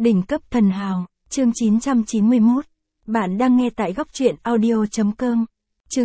Đỉnh cấp thần hào, chương 991. Bạn đang nghe tại góc truyện audio.com. Chương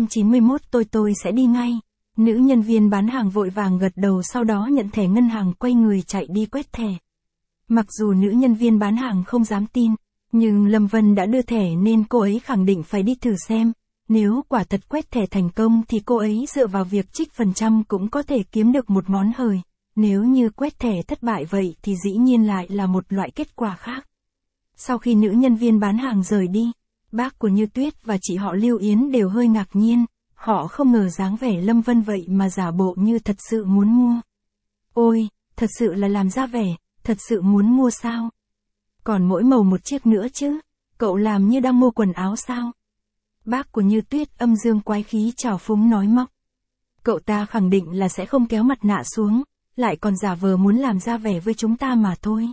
991 tôi sẽ đi ngay. Nữ nhân viên bán hàng vội vàng gật đầu, sau đó nhận thẻ ngân hàng quay người chạy đi quét thẻ. Mặc dù nữ nhân viên bán hàng không dám tin, nhưng Lâm Vân đã đưa thẻ nên cô ấy khẳng định phải đi thử xem. Nếu quả thật quét thẻ thành công thì cô ấy dựa vào việc trích phần trăm cũng có thể kiếm được một món hời. Nếu như quét thẻ thất bại vậy thì dĩ nhiên lại là một loại kết quả khác. Sau khi nữ nhân viên bán hàng rời đi, bác của Như Tuyết và chị họ Lưu Yến đều hơi ngạc nhiên. Họ không ngờ dáng vẻ Lâm Vân vậy mà giả bộ như thật sự muốn mua. Ôi, thật sự là làm ra vẻ, thật sự muốn mua sao? Còn mỗi màu một chiếc nữa chứ, cậu làm như đang mua quần áo sao? Bác của Như Tuyết âm dương quái khí trào phúng nói móc. Cậu ta khẳng định là sẽ không kéo mặt nạ xuống, lại còn giả vờ muốn làm ra vẻ với chúng ta mà thôi.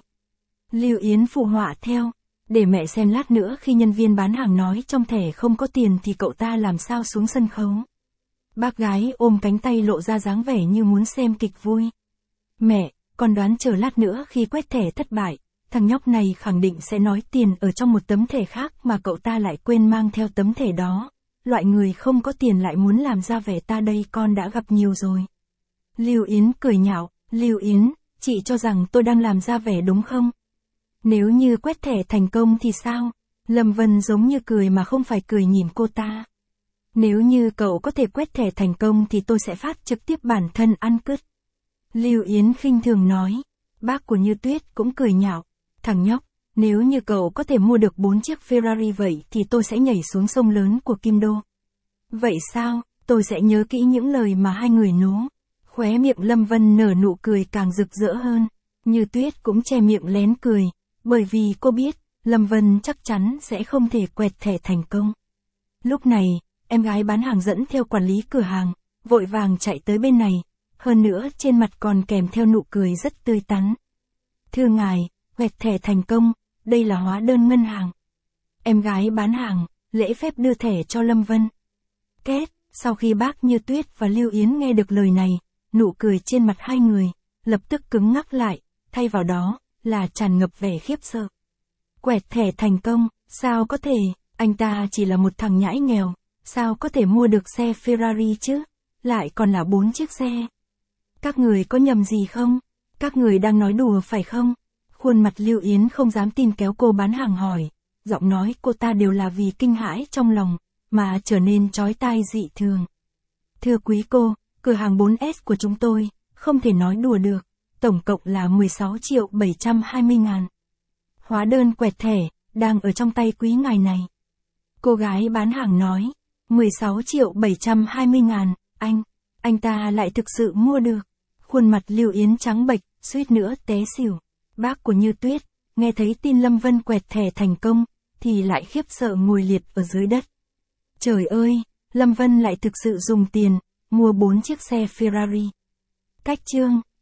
Lưu Yến phụ họa theo, để mẹ xem lát nữa khi nhân viên bán hàng nói trong thẻ không có tiền thì cậu ta làm sao xuống sân khấu. Bác gái ôm cánh tay lộ ra dáng vẻ như muốn xem kịch vui. Mẹ, con đoán chờ lát nữa khi quét thẻ thất bại, thằng nhóc này khẳng định sẽ nói tiền ở trong một tấm thẻ khác mà cậu ta lại quên mang theo tấm thẻ đó. Loại người không có tiền lại muốn làm ra vẻ ta đây con đã gặp nhiều rồi. Lưu Yến cười nhạo, Lưu Yến, chị cho rằng tôi đang làm ra vẻ đúng không? Nếu như quét thẻ thành công thì sao? Lâm Vân giống như cười mà không phải cười nhìn cô ta. Nếu như cậu có thể quét thẻ thành công thì tôi sẽ phát trực tiếp bản thân ăn cứt. Lưu Yến khinh thường nói. Bác của Như Tuyết cũng cười nhạo. Thằng nhóc, nếu như cậu có thể mua được 4 chiếc Ferrari vậy thì tôi sẽ nhảy xuống sông lớn của Kim Đô. Vậy sao, tôi sẽ nhớ kỹ những lời mà hai người nố. Khóe miệng Lâm Vân nở nụ cười càng rực rỡ hơn. Như Tuyết cũng che miệng lén cười, bởi vì cô biết, Lâm Vân chắc chắn sẽ không thể quẹt thẻ thành công. Lúc này, em gái bán hàng dẫn theo quản lý cửa hàng, vội vàng chạy tới bên này, hơn nữa trên mặt còn kèm theo nụ cười rất tươi tắn. Thưa ngài, quẹt thẻ thành công, đây là hóa đơn ngân hàng. Em gái bán hàng, lễ phép đưa thẻ cho Lâm Vân. Két, sau khi bác Như Tuyết và Lưu Yến nghe được lời này, nụ cười trên mặt hai người, lập tức cứng ngắc lại, thay vào đó, là tràn ngập vẻ khiếp sợ. Quẹt thẻ thành công, sao có thể, anh ta chỉ là một thằng nhãi nghèo, sao có thể mua được xe Ferrari chứ, lại còn là 4 chiếc xe. Các người có nhầm gì không? Các người đang nói đùa phải không? Khuôn mặt Lưu Yến không dám tin kéo cô bán hàng hỏi, giọng nói cô ta đều là vì kinh hãi trong lòng, mà trở nên chói tai dị thường. Thưa quý cô, cửa hàng 4S của chúng tôi, không thể nói đùa được, tổng cộng là 16.720.000. Hóa đơn quẹt thẻ, đang ở trong tay quý ngài này. Cô gái bán hàng nói, 16.720.000, anh ta lại thực sự mua được. Khuôn mặt Lưu Yến trắng bệch, suýt nữa té xỉu. Bác của Như Tuyết, nghe thấy tin Lâm Vân quẹt thẻ thành công, thì lại khiếp sợ ngồi liệt ở dưới đất. Trời ơi, Lâm Vân lại thực sự dùng tiền, mua 4 chiếc xe Ferrari. Cách chương